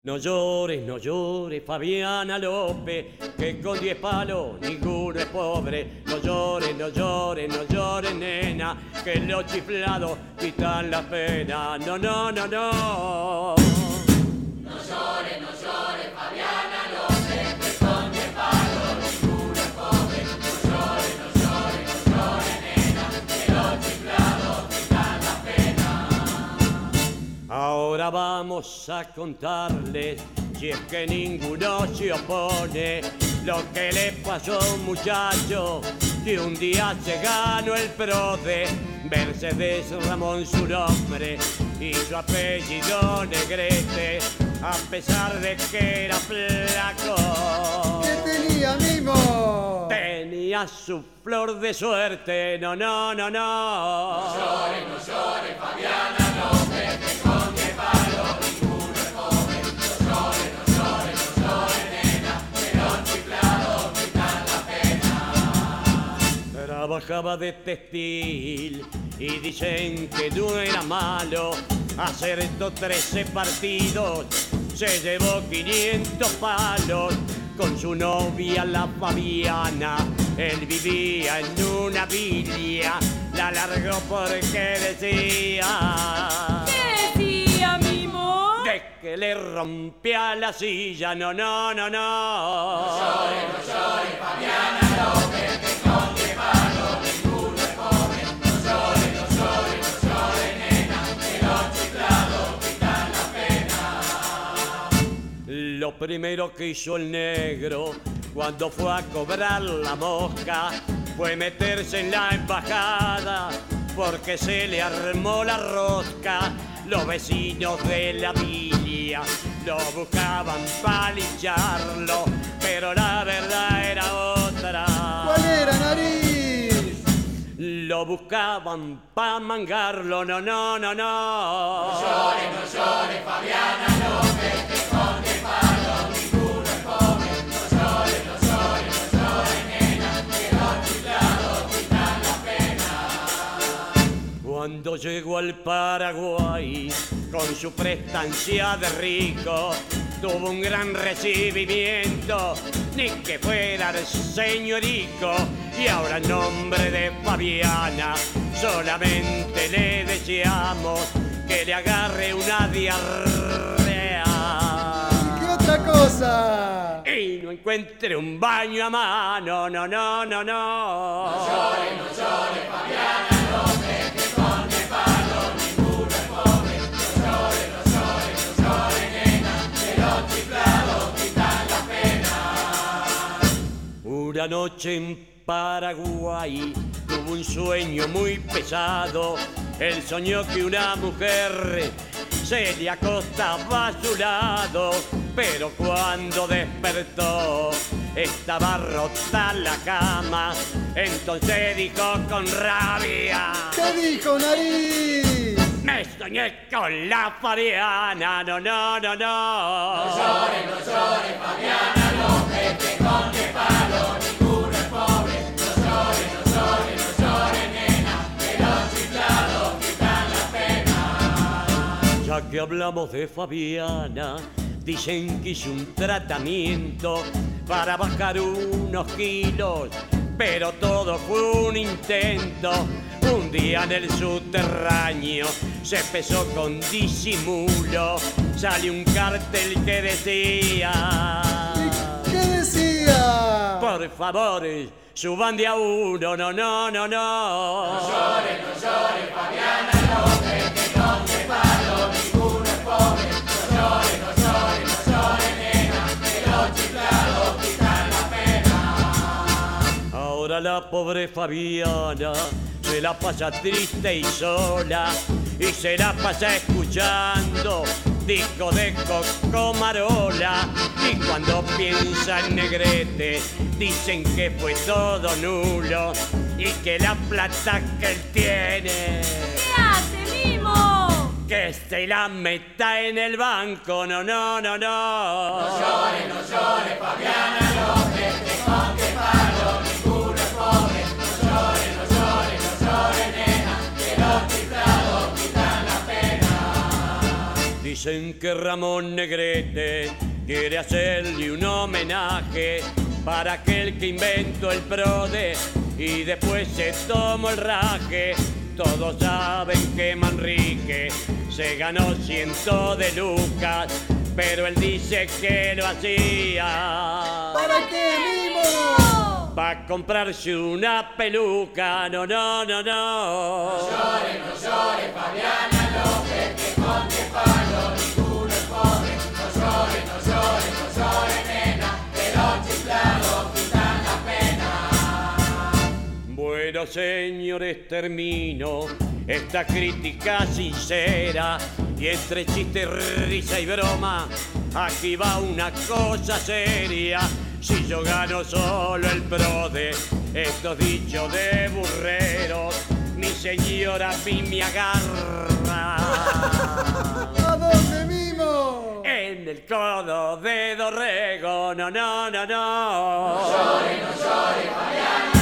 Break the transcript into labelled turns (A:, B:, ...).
A: No llores, no llores, Fabiana López, que con 10 palos ninguno es pobre. No llores, no llores, no llores, nena, que los chiflados quitan la pena. No, no, no, no.
B: No llores, no llores, Fabiana López, que con 10 palos ninguno es pobre. No llores, no llores, no llores, nena, que los chiflados quitan la pena.
A: Ahora vamos a contarles, si es que ninguno se opone, lo que le pasó a un muchacho que un día se ganó el PRODE. Mercedes Ramón su nombre y su apellido Negrete, a pesar de que era flaco.
C: ¿Qué tenía, Mimo?
A: Tenía su flor de suerte, no, no, no, no.
B: No llores, Fabiana López, que con 10 palos ninguno es pobre. No llores, no llores, no llores, nena, que los chiflados quitan la pena.
A: Trabajaba de textil y dicen que no era malo hacer estos 13 partidos. Se llevó 500 palos con su novia la Fabiana. Él vivía en una villa, la largó porque decía...
D: ¿Qué decía, Mimo?
A: De que le rompía la silla, no, no, no, no.
B: No llores, Fabiana López, que con 10 palos ninguno es pobre. No llores, no llores, nena, que los chiflados quitan la pena.
A: Lo primero que hizo el negro cuando fue a cobrar la mosca fue meterse en la embajada porque se le armó la rosca. Los vecinos de la villa lo buscaban para lincharlo, pero la verdad era otra.
C: ¿Cuál era, nariz?
A: Lo buscaban para mangarlo, no, no, no, no.
B: No llores, Fabiana López, que con 10 palos ninguno es pobre. No llores, nena, que los chiflados quitan la pena.
A: Cuando llegó al Paraguay con su prestancia de rico, tuvo un gran recibimiento, ni que fuera el señorico. Y ahora en nombre de Fabiana solamente le deseamos que le agarre una diarrea
C: ¿Qué otra cosa?
A: y no encuentre un baño a mano, no, no, no, no.
B: No llores, Fabiana López, que con 10 palos ninguno es pobre. No llores, nena, que los chiflados quitan la pena.
A: Una noche en Paraguay tuvo un sueño muy pesado. Él soñó que una mujer se le acostaba a su lado, pero cuando despertó estaba rota la cama. Entonces dijo con rabia:
C: ¿Qué dijo, nariz?
A: me soñé con la Fabiana, no, no, no, no.
B: No llores, Fabiana López, que con 10 palos ninguno es pobre. No llores, nena, que los chiflados quitan la pena.
A: Ya que hablamos de Fabiana, dicen que hizo un tratamiento para bajar unos kilos, pero todo fue un intento. Un día en el subterráneo se pesó con disimulo, salió un cartel que decía:
C: ¿Qué decía?
A: por favor, suban de a uno, no, no, no, no.
B: No llores, Fabiana López, que con 10 palos ninguno es pobre. No llores, nena, que los chiflados quitan la pena.
A: Ahora la pobre Fabiana se la pasa triste y sola, y se la pasa escuchando disco de Coco Marola. Y cuando piensa en Negrete dicen que fue todo nulo y que la plata que él tiene
D: ¿Qué hace, Mimo?
A: que se la meta en el banco, no, no, no, no.
B: No llores, Fabiana López, que con 10 palos ninguno es pobre. No llores, nena, que los chiflados quitan la pena.
A: Dicen que Ramón Negrete quiere hacerle un homenaje para aquel que inventó el PRODE y después se tomó el raje. Todos saben que Manrique se ganó 100 de lucas, pero él dice que lo hacía.
C: ¿Para qué, Mimo?
A: Pa' comprarse una peluca, no, no, no, no.
B: No llore, Fabiana López, que con 10 palos ninguno es pobre. No llore, nena, que los chiflados quitan la pena.
A: Bueno, señores, termino esta crítica sincera y entre chiste, risa y broma, aquí va una cosa seria. Si yo gano solo el PRODE, estos dichos de burreros, mi señora a mí me agarra.
C: ¿A dónde, Mimo?
A: En el codo de Dorrego, no, no, no, no.
B: No llore, Fabiana.